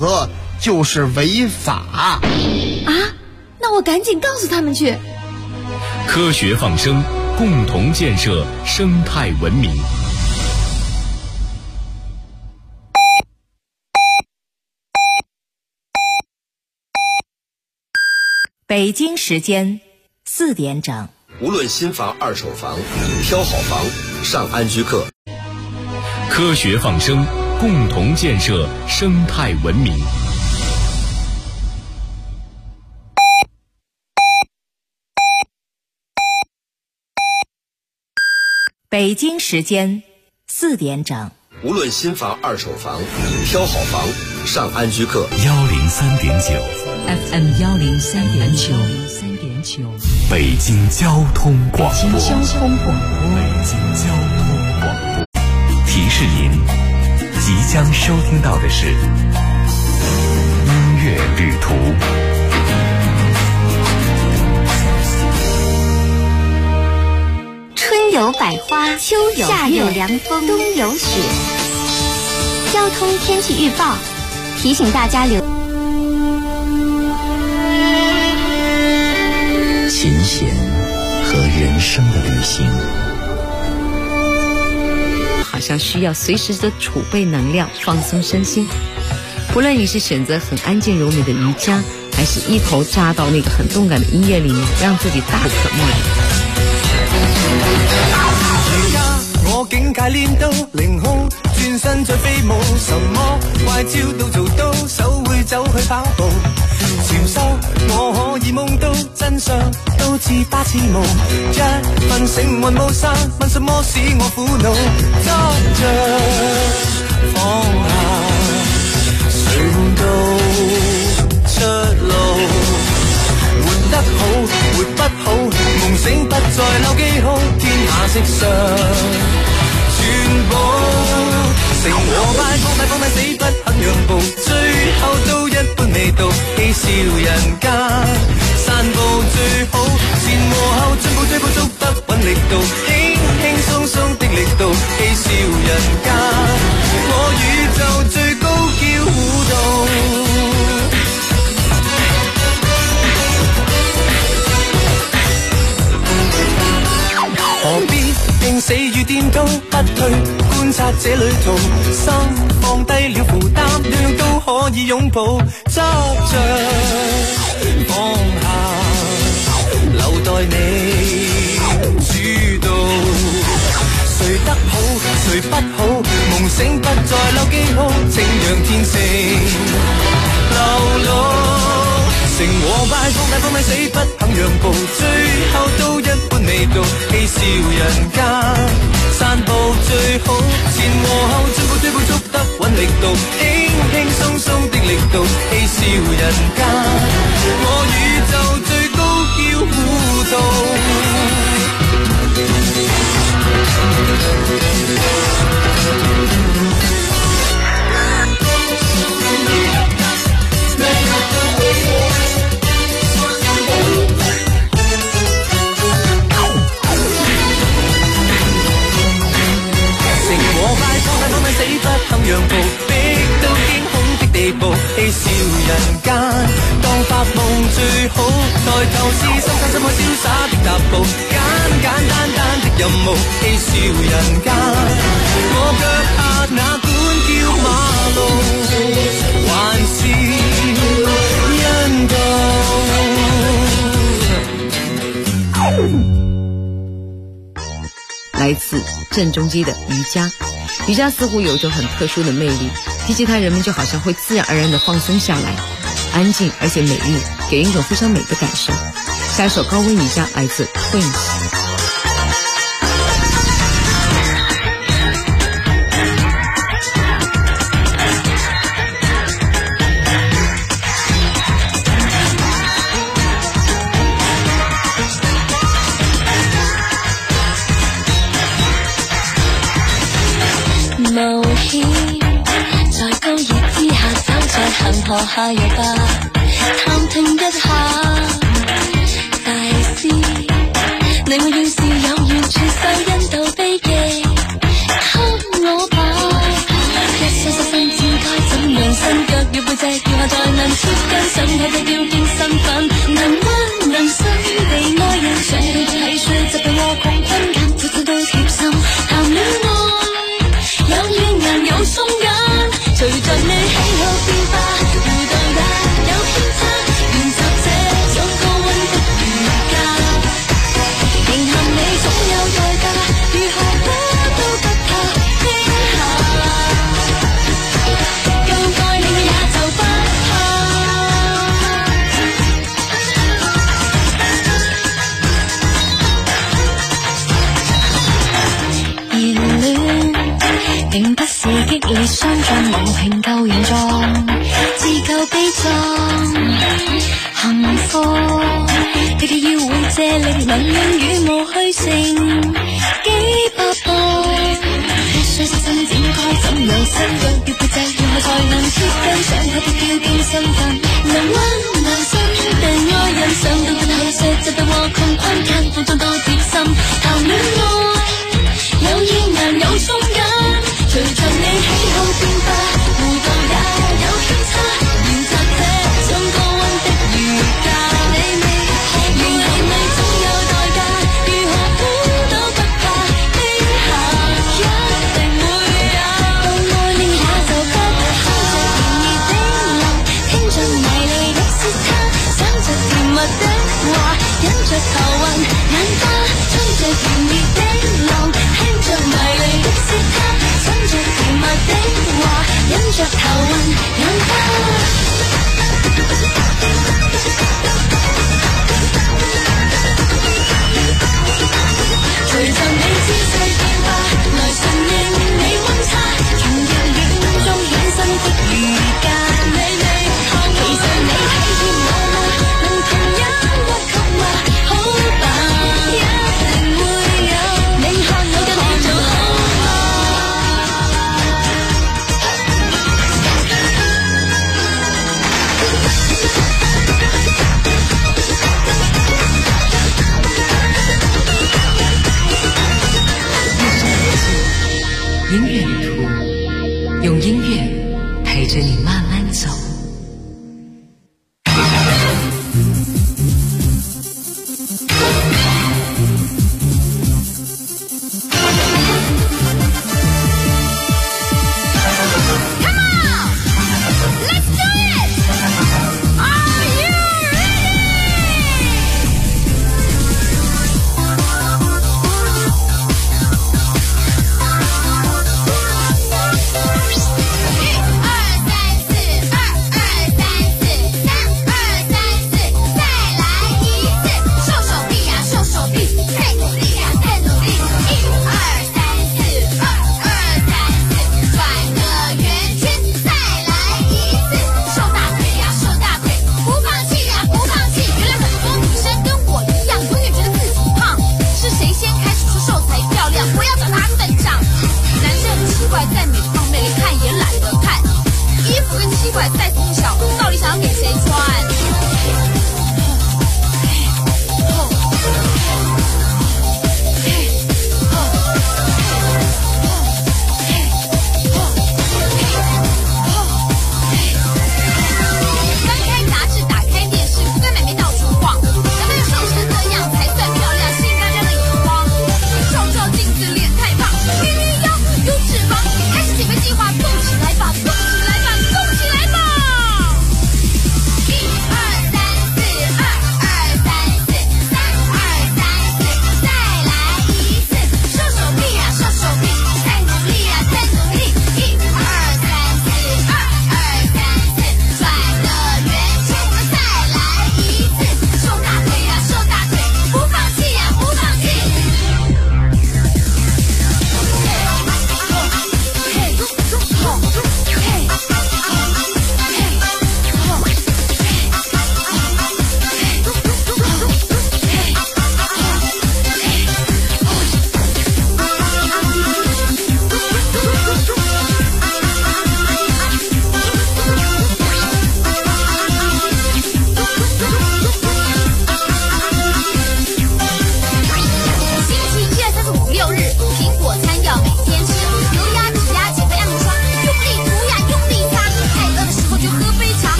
子就是违法啊！ 那我赶紧告诉他们去。 科学放生，共同建设生态文明。 北京时间4点整。 无论新房二手房，挑好房上安居客。 科学放生，共同建设生态文明。 北京时间4点整。 无论新房二手房，挑好房上安居客。 103.9 FM 103.9， 北京交通广播。提示您，即将收听到的是音乐旅途。 春有百花，秋有夏有凉风，冬有雪。交通天气预报提醒大家琴弦和人生的旅行， 好像需要随时的储备能量，放松身心。不论你是选择很安静柔美的瑜伽，还是一头扎到那个很动感的音乐里面，让自己大可莫理。 我境界練到凌空，轉身再飛舞，什麼怪招都做到，手會走去跑步。潮收我可以夢到真相，都似花似霧。一份醒魂無散，問什麼使我苦惱？執着放下，尋到出路。活得好，活不好，夢醒不再留記號，天下色相。全部成和敗，放低死不肯讓步，最後都一般味道，嬉笑人間散步最好，前和後進步追捕捉得穩力度，輕輕鬆鬆的力度，嬉笑人間我宇宙最高叫互動。何必定死與顛倒不退，觀察這旅途，心放低了負擔，樣樣都可以擁抱，執着放下，留待你主導。誰得好，誰不好，夢醒不再留記號，晴陽天性流露。成和敗，放低死不肯讓步，最後都一般味道，嬉笑人間散步最好，前和後進步追捕捉得穩力度，輕輕鬆鬆的力度，嬉笑人間我宇宙最高叫互動。死不肯讓步，逼到驚恐的地步，嬉笑人間當發夢最好，抬頭是深深深海瀟灑的踏步，簡簡單單的任務，嬉笑人間我腳下那管叫馬路，還是因道。 来自郑中基的瑜伽。瑜伽似乎有一种很特殊的魅力，提起它人们就好像会自然而然地放松下来，安静而且美丽，给人一种非常美的感受。下一首高温瑜伽来自 Twins。 冒險在高熱之下，走在恒河下游吧，探聽一下大師，你我要是有緣傳授印度秘技給我吧，一雙身姿該怎樣，身腳要背脊隻，如何才能貼近身體的標籤身份？能屈能伸地愛人，想到體恤疾病和窮困間，每次都貼心談戀愛，有怨人有鬆緊，隨着你喜好變化，互動也有偏差，練習這種高溫的瑜伽，迎合你總有代價，如何躲都不怕驚嚇，夠愛你也就不怕。熱戀並不是激烈相撞，無情舊形狀，自救悲壯，幸福佢哋要會借力，能令羽毛去成幾百磅。必須悉心展開，怎樣伸腳要背脊，如何才能貼近想睇的標籤身份？能屈能伸地愛人，想到的體恤疾病和窮困間，風中都貼心談戀愛，有意難有鬆緊，隨着你喜好變化，互動也有偏差，練習這種高溫的瑜伽，你未迎合你總有代價，如何苦都不怕驚嚇，一定會有，到愛你也就不怕，聽着甜蜜的流，聽着迷離的舌罈，想着甜蜜的話，忍着頭暈眼花，吹着甜蜜的浪，聽着迷離的舌罈，想着甜蜜的話，忍着頭暈眼花。隨着你姿勢變化，來順應你溫差，從熱戀中衍生的瑜伽，你未學其實你體貼我嗎？能同一呼吸嗎？好吧，一定會有，寧可我跟你做好嗎？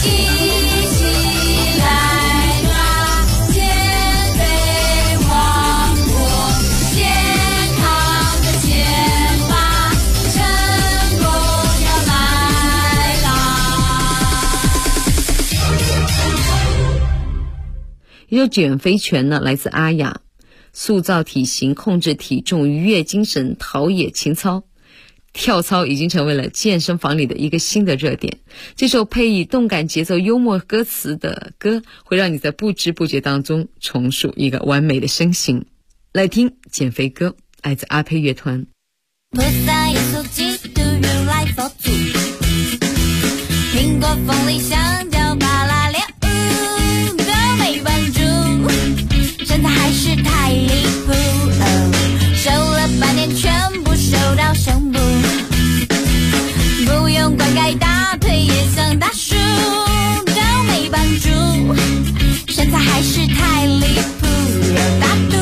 一首减肥拳呢，来自阿雅，塑造体型、控制体重、愉悦精神、陶冶情操。跳操已经成为了健身房里的一个新的热点。这首配以动感节奏、幽默歌词的歌，会让你在不知不觉当中重塑一个完美的身形。来听减肥歌，来自阿佩乐团。 苹果、凤梨、香蕉、芭乐、莲雾都没帮助，身材还是太离谱。瘦了半年，全部瘦到胸部，不用灌溉大腿也像大树，都没帮助，身材还是太离谱，有大肚。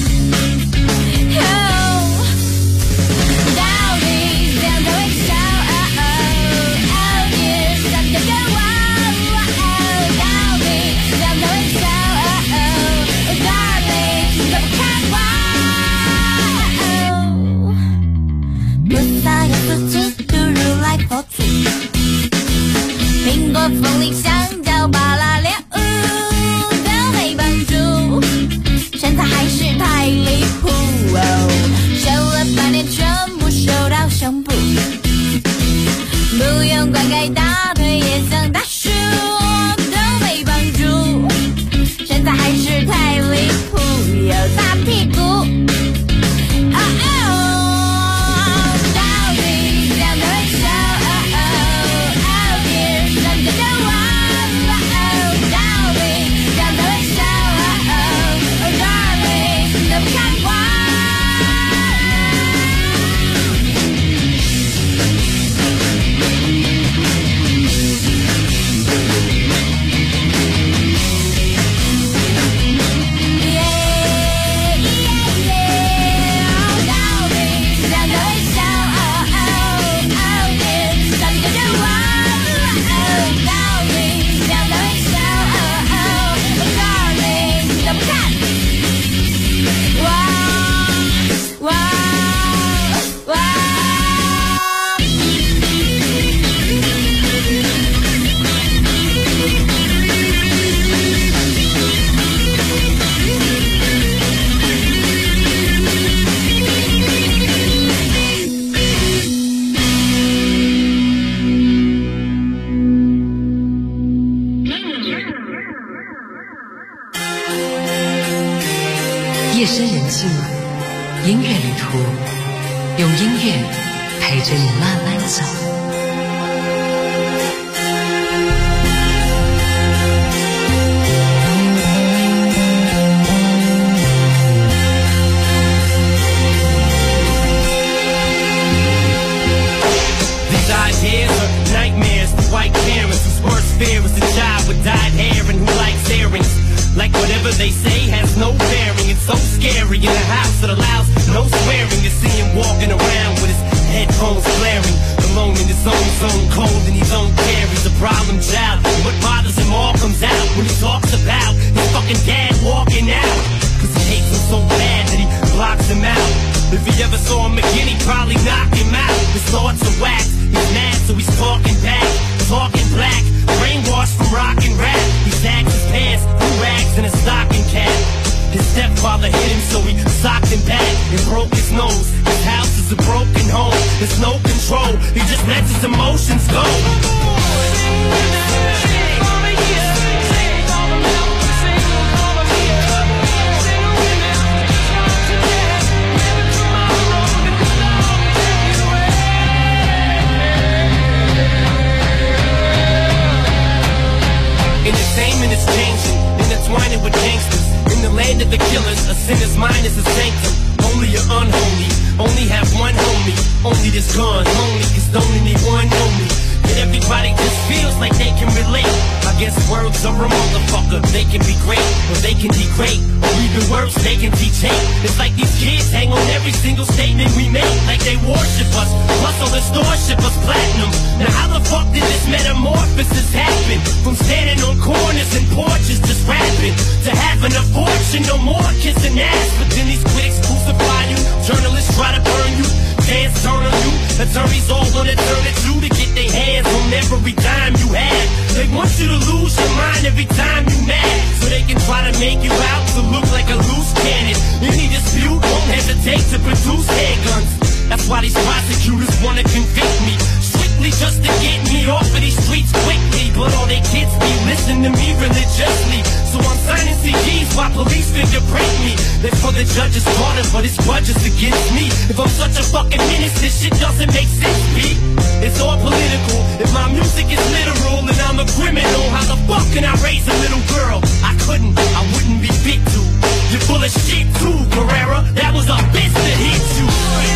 苹果、凤梨、香蕉、芭乐、莲雾都没帮助，身材还是太离谱。瘦了半年，全部瘦到胸部，不用灌溉大腿也像大树，都没帮助，身材还是太离谱，有大屁股。 夜深人静，音乐旅途，用音乐陪着你慢慢走。 These ideas are nightmares to white parents whose worst fear is a child with dyed hair and who likes earrings. Like whatever they say has no bearing. It's so scary in a house that allows no swearing. To see him walking around with his headphones blaring, alone in his own zone, cold in his own care. He's a problem child, and what bothers him all comes out when he talks about his fucking dad walking out. Cause he hates him so bad that he blocks him out. If he ever saw him again, he'd probably knock him out. His thoughts are whacked, he's mad so he's talking back, talking black, brainwashed from rock and rap. He sags his pants, threw rags in a stocking cap. His stepfather hit him so he socked him back and broke his nose. His house is a broken home, there's no control, he just lets his emotions go. Entertainment is changing, intertwining with gangsters. In the land of the killers, a sinner's mind is a sanctum. Only you're unholy, only have one homie. Only this gun, lonely, cause don't anyone know me. Yet everybody just feels like they can relate. I I guess words are a motherfucker. They can be great, or they can degrade, or even worse, they can teach hate. It's like these kids hang on every single statement we make, like they worship us. Plus all the stores ship us platinum. Now how the fuck did this metamorphosis happen? From standing on corners and porches just rapping, to having a fortune, no more kissing ass. But then these critics crucify you, journalists try to burn you, fans turn on you, attorneys all wanna turn at you to get their hands on every dime you have. They want you to lose your mind every time you mad, so they can try to make you out to look like a loose cannon. Any dispute won't hesitate to produce handguns. That's why these prosecutors wanna convict me, strictly just to get me off of these streets quickly. But all they kids be listening to me religiously, so I'm signing CDs while police fingerprint me. They're for the judge's corner, but it's grudges against me. If I'm such a fucking menace, this shit doesn't make sense, B. It's all political. If my music is literal and I'm a criminal, how the fuck can I raise a little girl? I couldn't, I wouldn't be fit to. You're full of shit too, Carrera. That was a bitch that hit you.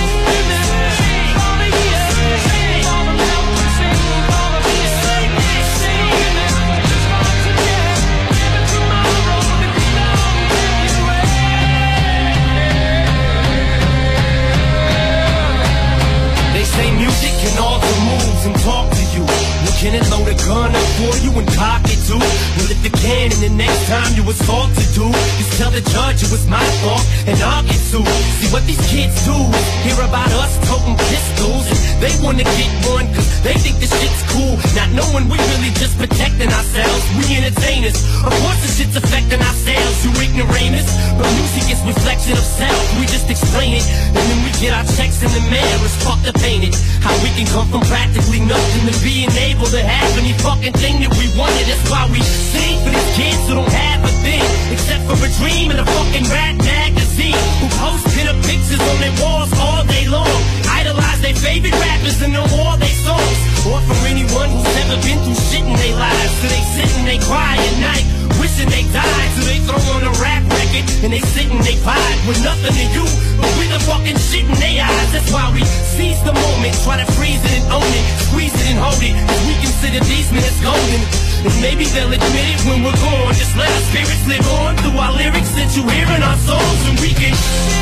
Say music can alter moods and talk to you. Well, can it load a gun up for you and cock it too? Well, if it can, and the next time you assault to do, just tell the judge it was my fault and I'll get sued. See what these kids do, hear about us toting pistols, and they wanna get one cause they think this shit's cool, not knowing we really just protecting ourselves. We entertainers, of course this shit's affecting ourselves, you ignoramus. But music is reflection of self, we just explain it, and then we get our checks in the mail. It's fucked up, ain't it? How we can come from practically nothing to being able to have any fucking thing that we wanted. That's why we sing for these kids who don't have a thing except for a dream and a fucking rap magazine, who post pin-up pictures on their walls all day long, idolize their favorite rappers and know all their songs, or for anyone who's never been through shit in their lives. So they sit and they cry at night, wishing they died. So they throw on a rap record and they sit and they vibe with nothing to you but with the fucking shit in their eyes. That's why we seize the moment, try to freeze it and own it, squeeze it and hold it, cause we consider these minutes golden. And maybe they'll admit it when we're gone. Just let our spirits live on through our lyrics that you hear in our songs, and we can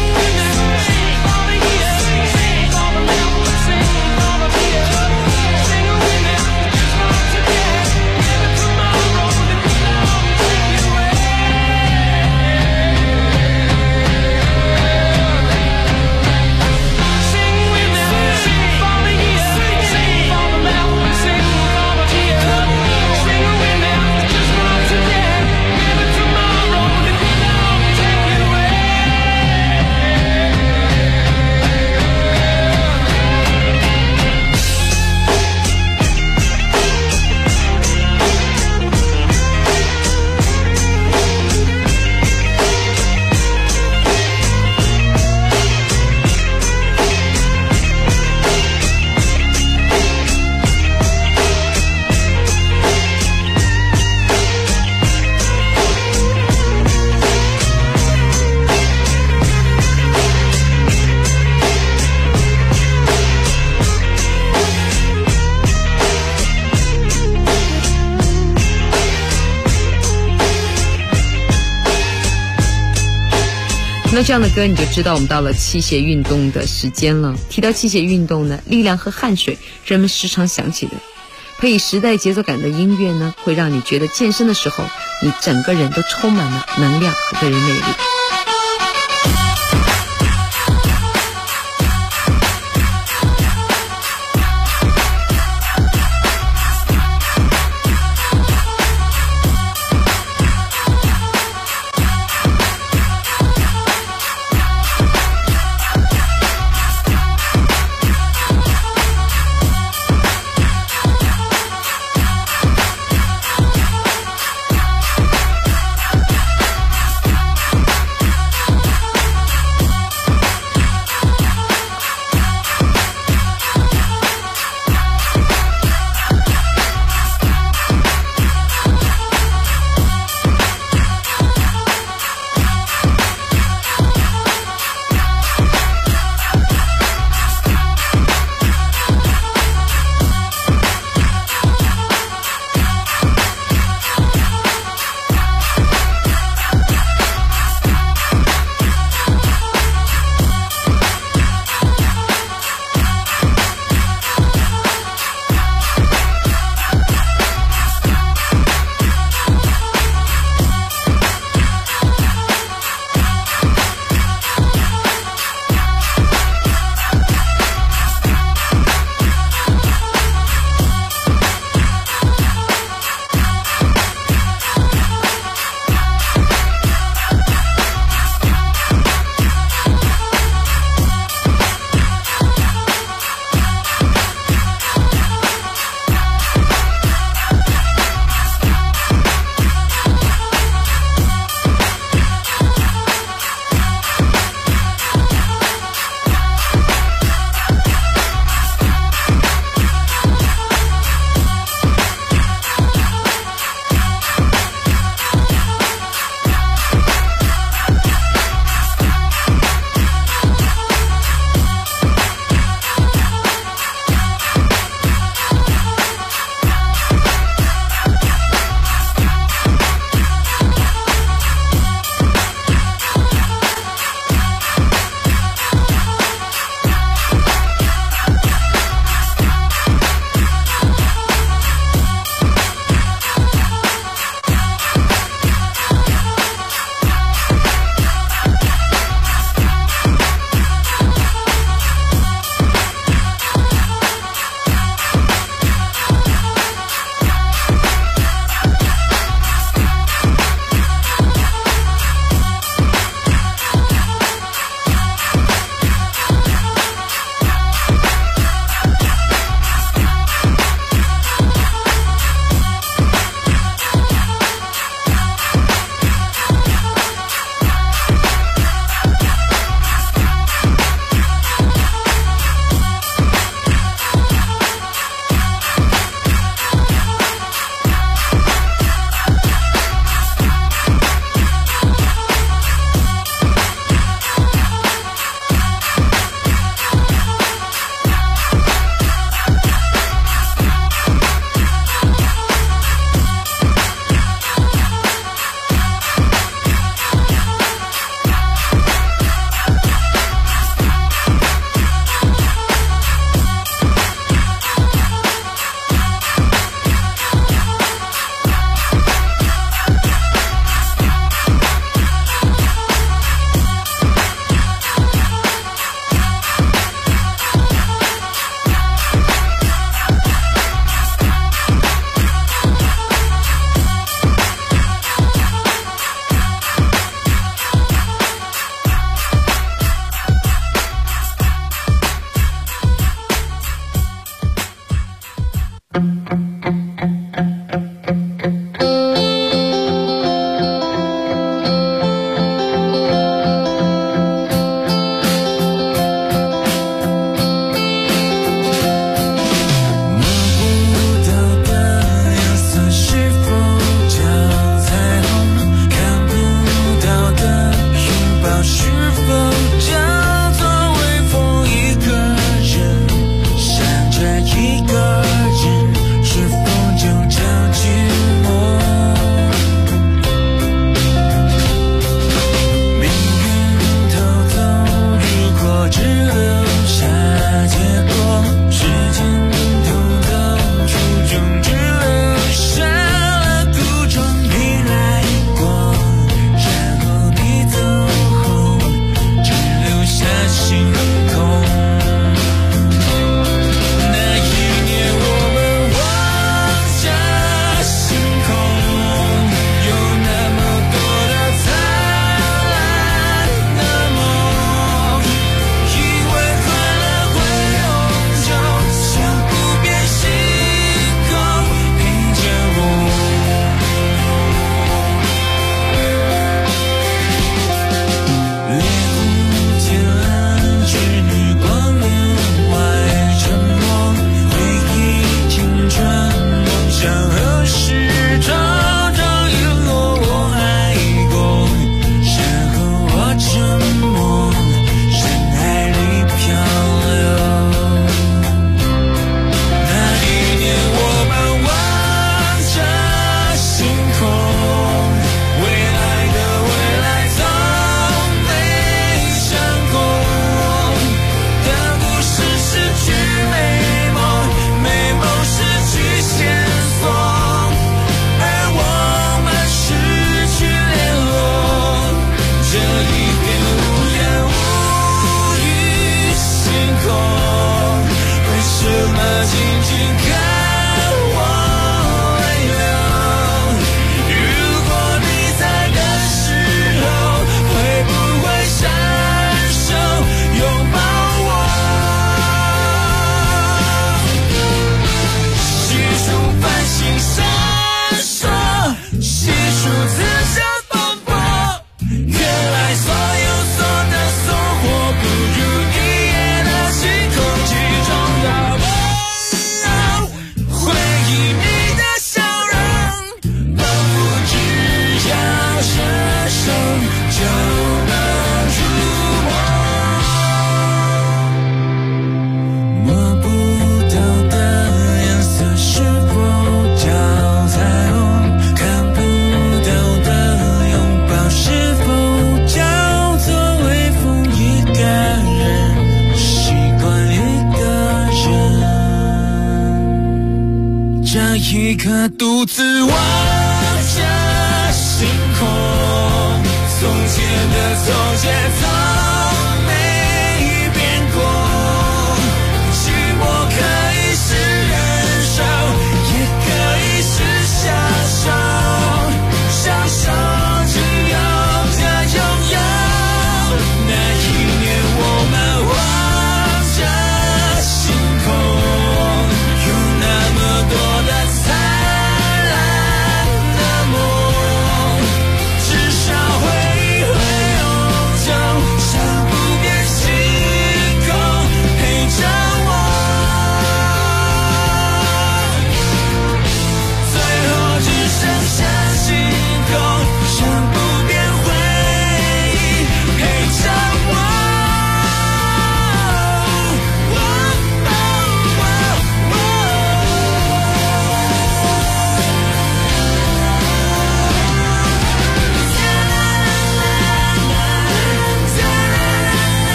那这样的歌你就知道我们到了器械运动的时间了。提到器械运动呢，力量和汗水是人们时常想起的。配以时代节奏感的音乐呢，会让你觉得健身的时候你整个人都充满了能量和个人魅力。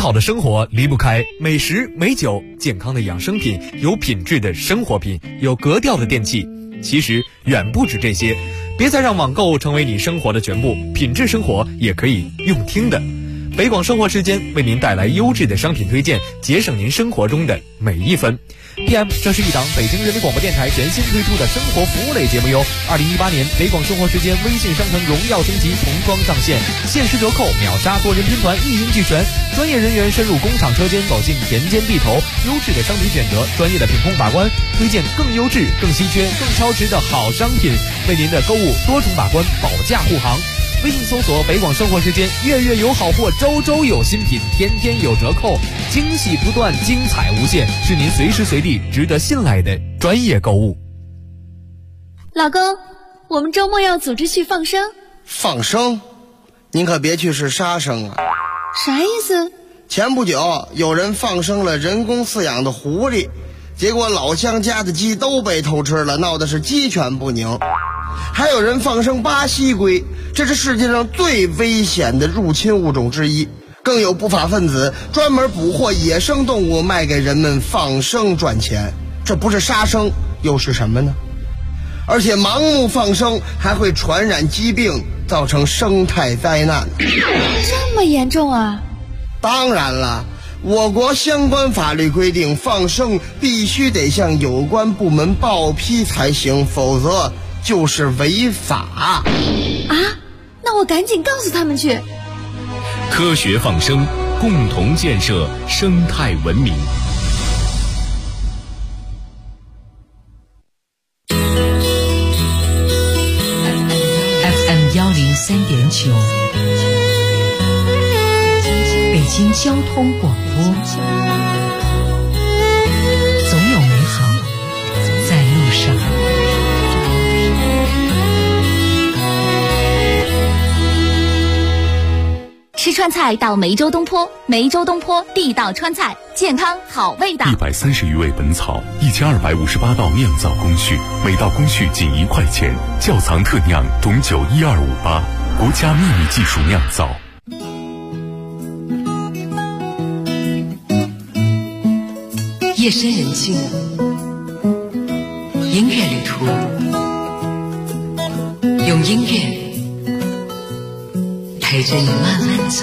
好的生活离不开美食、美酒、健康的养生品、有品质的生活品、有格调的电器。其实远不止这些，别再让网购成为你生活的全部，品质生活也可以用听的。北广生活时间为您带来优质的商品推荐，节省您生活中的每一分。PM， 这是一档北京人民广播电台全新推出的生活服务类节目哟。2018年北广生活时间微信商城荣耀升级，重装上线，限时折扣，秒杀多人拼团，一应俱全。专业人员深入工厂车间，走进田间地头，优质的商品选择，专业的品控把关，推荐更优质、更稀缺、更超值的好商品，为您的购物多重把关，保驾护航。微信搜索北广生活时间，月月有好货，周周有新品，天天有折扣，惊喜不断，精彩无限，是您随时随地值得信赖的专业购物。 老公，我们周末要组织去放生。 放生？您可别去是杀生啊！ 啥意思？ 前不久有人放生了人工饲养的狐狸，结果老乡家的鸡都被偷吃了，闹的是鸡犬不宁。还有人放生巴西龟，这是世界上最危险的入侵物种之一。更有不法分子专门捕获野生动物卖给人们放生赚钱，这不是杀生又是什么呢？而且盲目放生还会传染疾病，造成生态灾难。 这么严重啊？ 当然了，我国相关法律规定，放生必须得向有关部门报批才行，否则就是违法啊！ 那我赶紧告诉他们去。 科学放生，共同建设生态文明。 FM 103.9，北京交通广播，总有美好在路上。 吃川菜到梅州东坡，梅州东坡地道川菜，健康好味道。 130余味本草，1258道酿造工序，每道工序仅1块钱，窖藏特酿董酒1258，国家秘密技术酿造。 夜深人静，音乐旅途，用音乐陪着你慢慢走。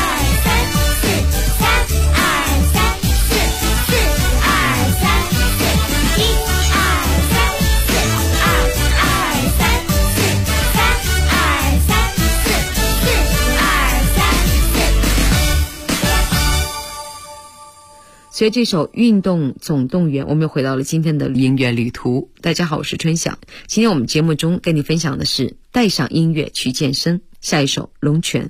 随这首《运动总动员》，我们又回到了今天的音乐旅途。大家好，我是春晓。今天我们节目中跟你分享的是带上音乐去健身。下一首《龙泉》。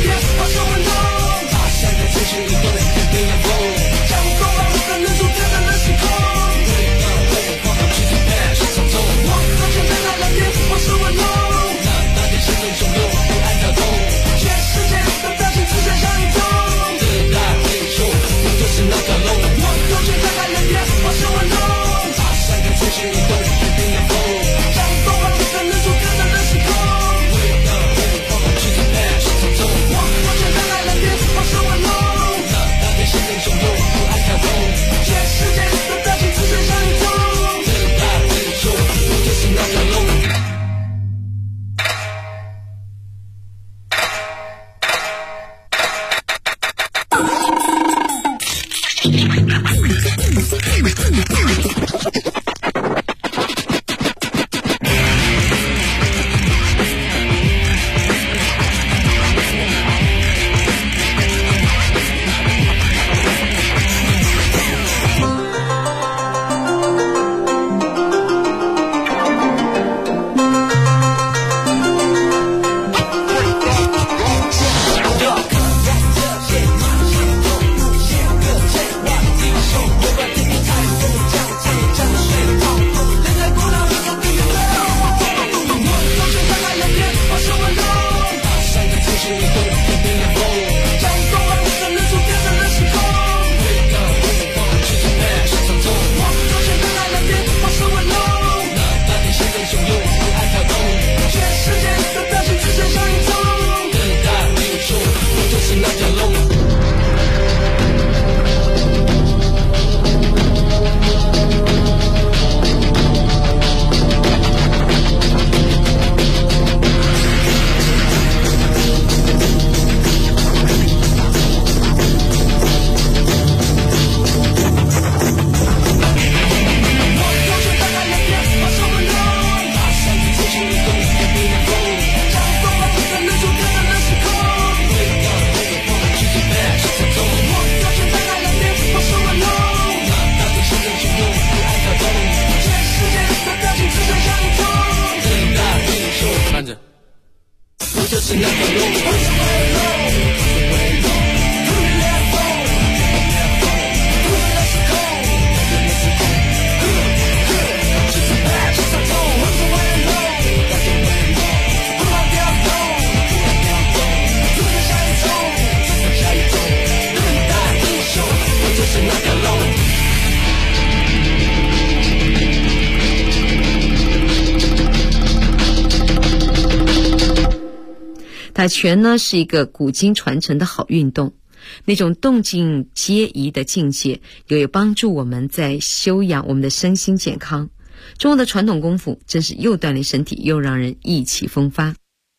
是一个人的巅峰，将风浪的人数真的就是那条路。 打拳呢是一个古今传承的好运动，那种动静皆宜的境界，也有帮助我们在修养我们的身心健康。中国的传统功夫真是又锻炼身体，又让人意气风发。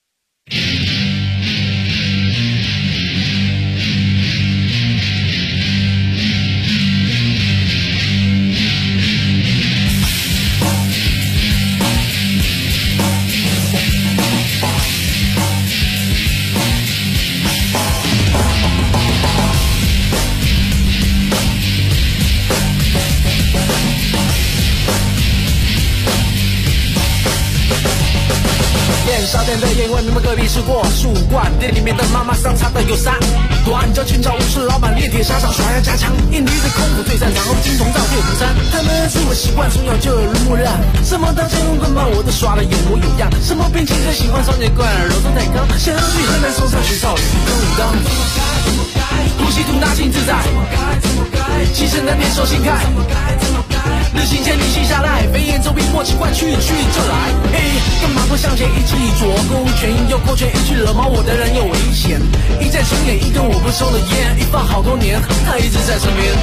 沙店的烟味，你们隔壁吃过？树冠店里面的妈妈桑擦的有啥？短脚清朝武士老板练铁沙场耍呀加强，印尼的功夫最擅长，后金铜造就虎山。他们是我习惯，从小就耳濡目染，什么大剑棍棒我都耍的有模有样，什么兵器最喜欢少年怪，柔中带刚，想要去河南嵩山学少林功武当。呼吸吐纳心自在，气势难辨手心开，日行千里心下来，飞檐走壁默契贯去就来。嘿，干嘛不向前一击左勾拳右勾拳，一去惹毛我的人有危险。一再重演一根我不抽的烟，一放好多年，他一直在身边。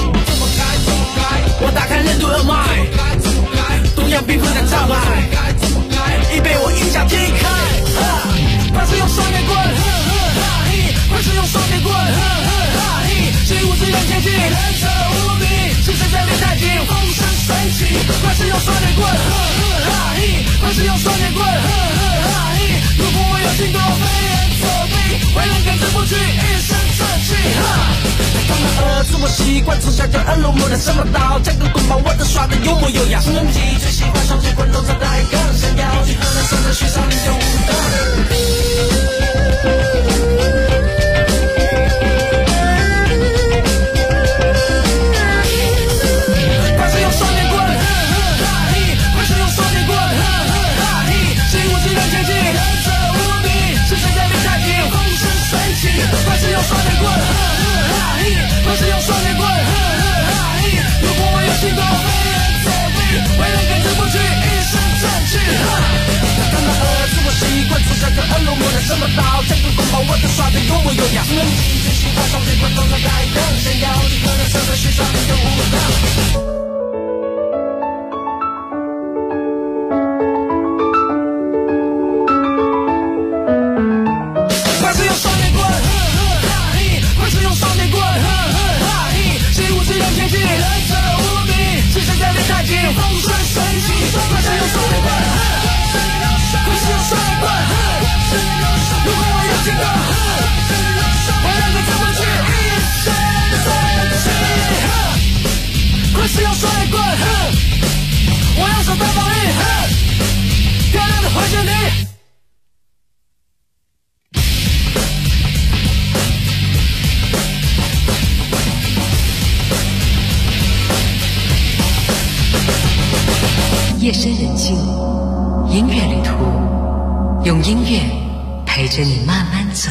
我打开任督二脉，东洋病夫的招牌，一被我一脚踢开。他是用双截棍，他是用双截棍，习武之人前进，忍者无比，是谁在练太极，风生水起。他是用双截棍，他是用双截棍，如果我有心多飞檐走壁，为人根治不去，一身正气。他们儿子我习惯从小就耳濡目染，什么刀这个棍棒我都耍得有模有样。新人记最喜欢双截棍搂着带杠，想要去河南省的学少林有武当。他是用双截棍，他是用双截棍，如果我有心多飞檐走壁，为人根治不去，一身正气。他们儿子我习惯从小就耳濡目染，什么刀这个棍棒我都耍得有模有样。新人记最喜欢双截棍搂着带杠，想要去河南省的学少林有武当。是用双截棍，我用手大防御，漂亮的回旋踢。 夜深人静，音乐旅途，用音乐陪着你慢慢走。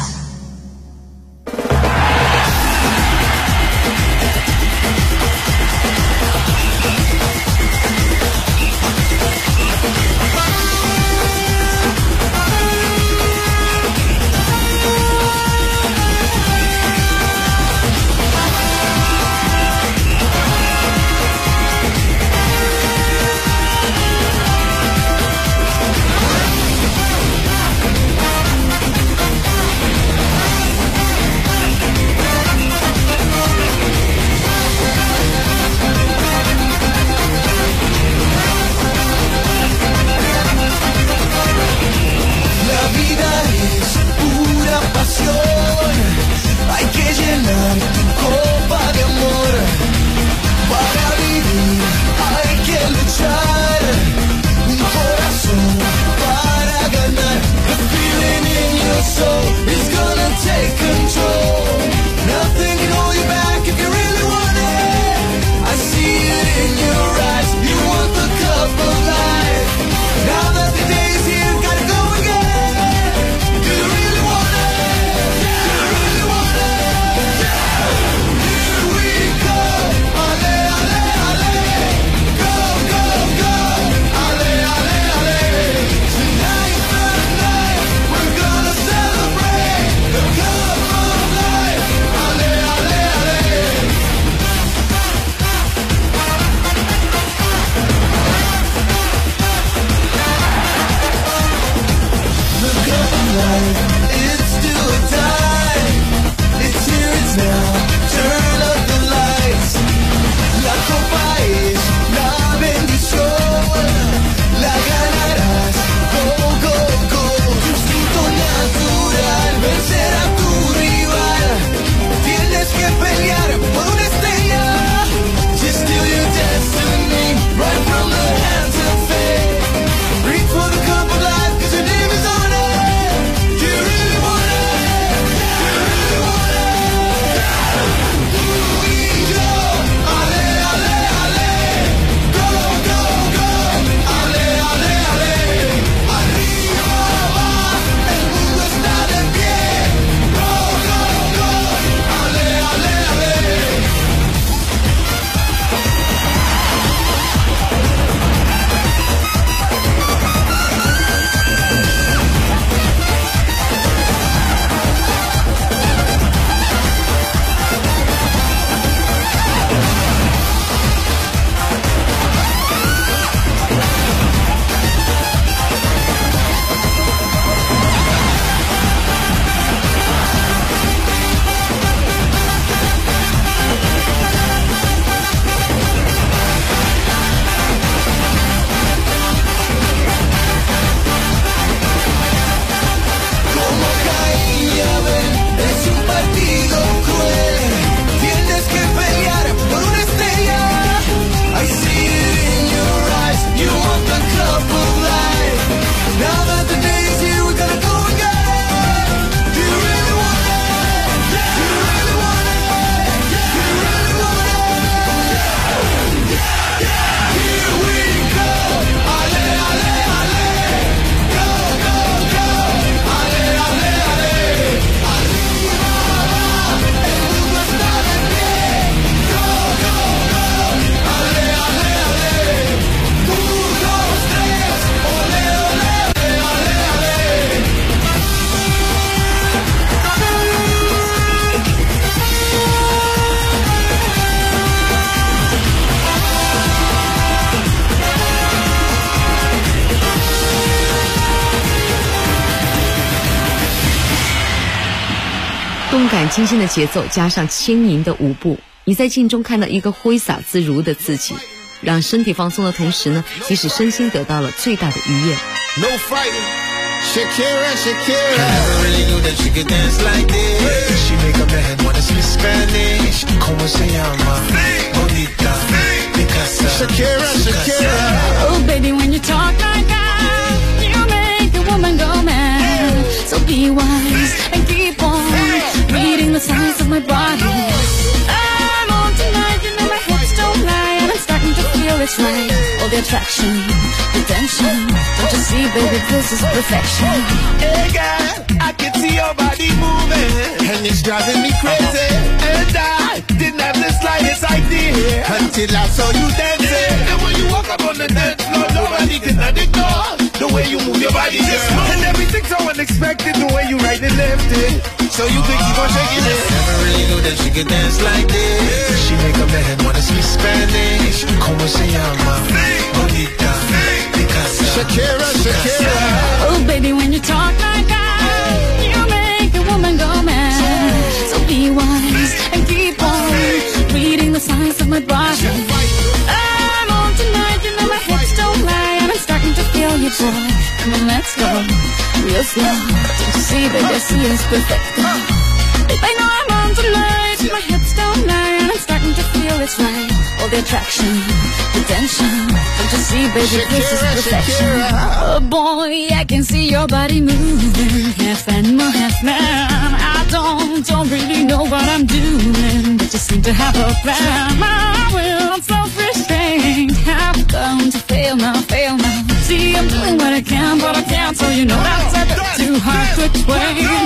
动感清新的节奏加上轻盈的舞步，你在镜中看到一个挥洒自如的自己，让身体放松的同时呢，即使身心得到了最大的愉悦。 No fighting. Shakira, Shakira. I never really knew that she could dance like this. She make a man wanna speak Spanish. Como se llama? Bonita. Picasa. Shakira, Shakira. Oh baby, when you talk like that, you make a woman go mad. So be wise and keep on reading the signs of my body. I'm on tonight, you know my hips don't lie, and I'm starting to feel it's right. All the attraction, the tension. Don't you see, baby, this is perfection. Hey girl, I can see your body moving, and it's driving me crazy. And I didn't have the slightest idea until I saw you dancing. And when you walk up on the dance floor, nobody can ignore the way you move your body, girl. And everything's so unexpected, the way you right and left it. So you think you gon' shake it? Never really knew that she could dance like this. She make a man wanna speak Spanish. Como se llama? Bonita. Picasa. Shakira, Shakira. Oh baby, when you talk like that, you make a woman go mad. So be wise and keep on reading the signs of my body. I'm on tonight, you know my hips don't lie, and I'm starting to feel you, boy. Come on, let's go real slow. Don't you see, baby, I see it's perfect. Babe, I know I'm on tonight, my hips don't lie, and I'm starting to feel it's right. All the attraction, the tension. Don't you see, baby, this is perfection. Oh boy, I can see your body moving, half animal, half man. I don't really know what I'm doing, but just seem to have a plan. My will, I'm self-restrained, have come to fail now, fail now. See, I'm doing what I can, but I can't, so you know that's a bit too hard to explain.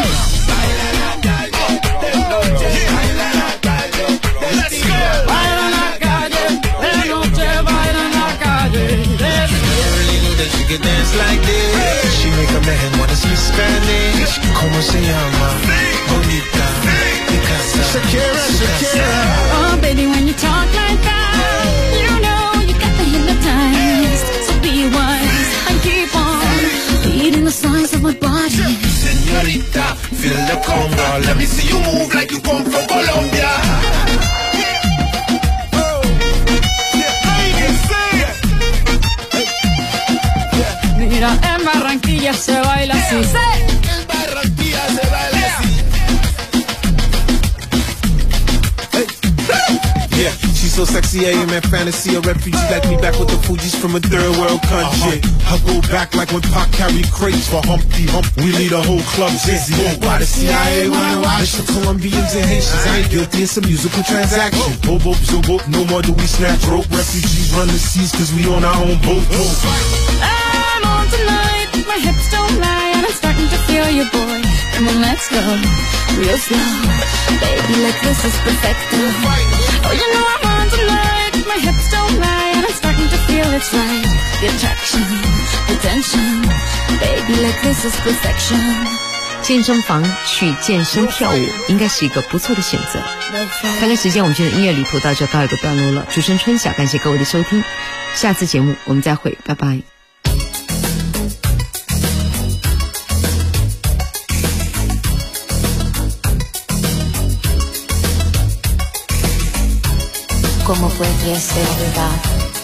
She can dance like this. She make a man wanna speak Spanish. Como se llama? Bonita. Picasa. Shakira, Shakira. Oh baby, when you talk like that, you know you got me hypnotized. So be wise and keep on reading the signs of my body. Señorita, feel the conga. Let me see you move like you come from Colombia. Mira, en Barranquilla se baila así. En Barranquilla se baila así. Yeah, she's so sexy, I am in fantasy. A refugee like me back with the Fugees from a third world country. I go back like when Pac carried crates for Humpty Hump. We lead a whole club dizzy. Why the CIA wanna watch the Colombians and Haitians? I ain't guilty, it's a musical transaction. Boop, boop, zoop, boop, no more do we snatch rope. Refugees run the seas cause we on our own boat. I'm on tonight, my hips don't lie, and I'm starting to feel you, boy. Come on, let's go real slow. Baby, like this is perfect. Oh, you know I'm on tonight, my hips don't lie, and I'm starting to feel it's right. The attraction, the tension. Baby, like this is perfection. 健身房去健身跳舞应该是一个不错的选择。看看时间，我们今天的音乐旅途到这告一个段落了。主持人春晓，感谢各位的收听，下次节目我们再会，拜拜。 ¿Cómo puede ser verdad?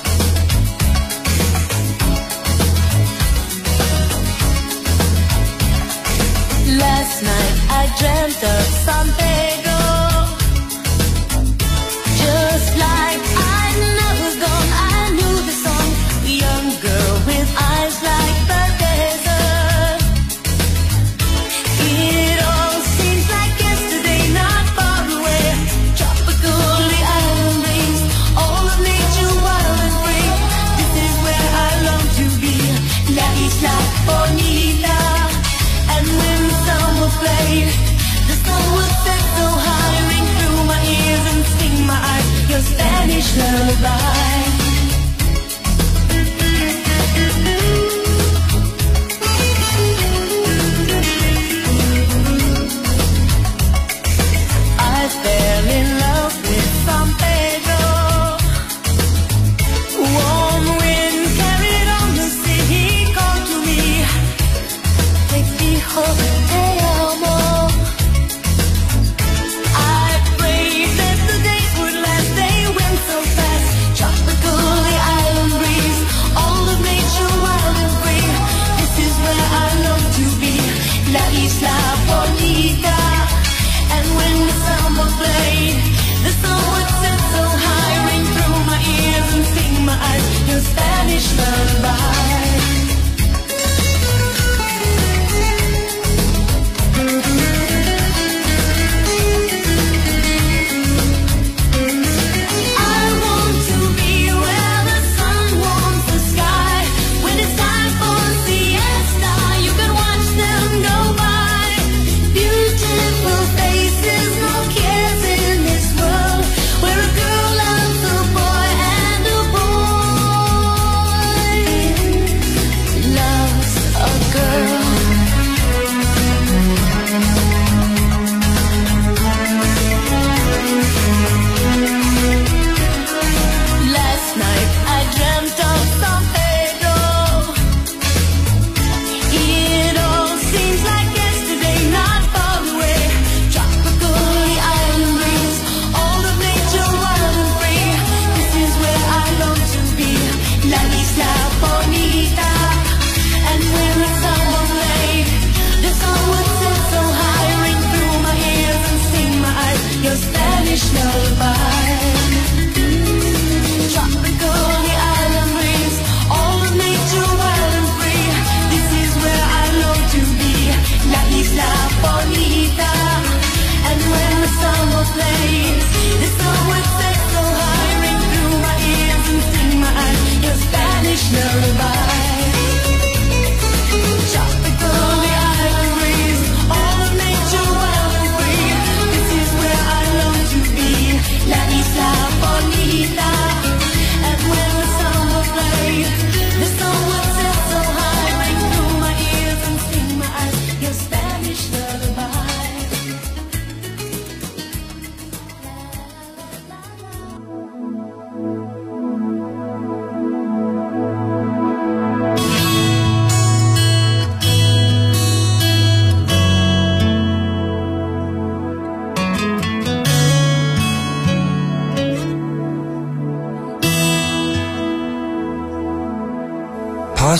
Last night I dreamt of San Pedro, just like I'd never gone. I knew the song, a young girl with eyes like the desert. It all seems like yesterday, not far away. Tropical island breeze, all of nature wild and free. This is where I long to be, La Isla Bonita. And when the sun will play, the sun will set the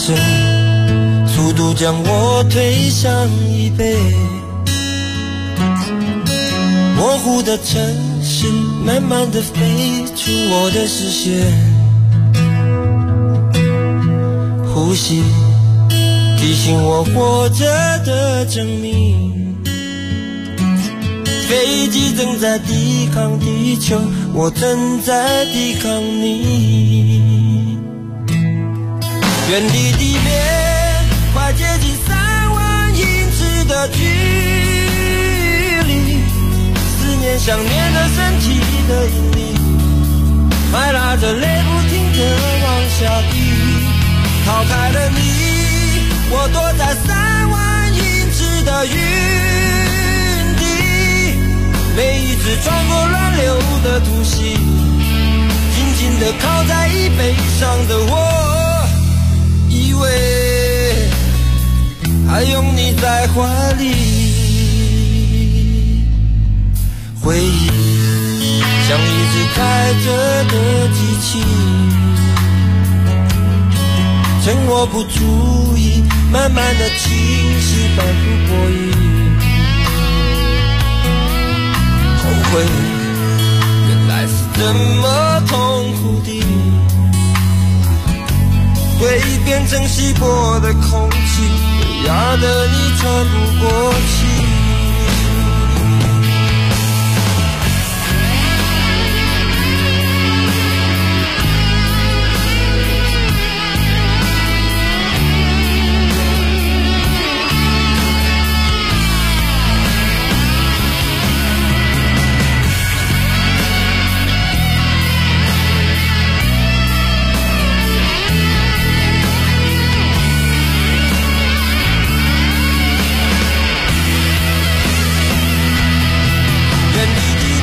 生，速度将我推向椅背。模糊的城市慢慢地飞出我的视线，呼吸提醒我活着的证明。飞机正在抵抗地球，我正在抵抗你。远离地面，快接近3万英尺的距离，思念想念的身体的引力，快拉着泪不停地往下滴。逃开了你，我躲在3万英尺的云底，每一次穿过乱流的突袭，紧紧地靠在椅背上的我，以为还拥你在怀里。回忆像一直开着的机器，趁我不注意，慢慢的清晰反复播映。后悔原来是这么痛苦的，会变成稀薄的空气，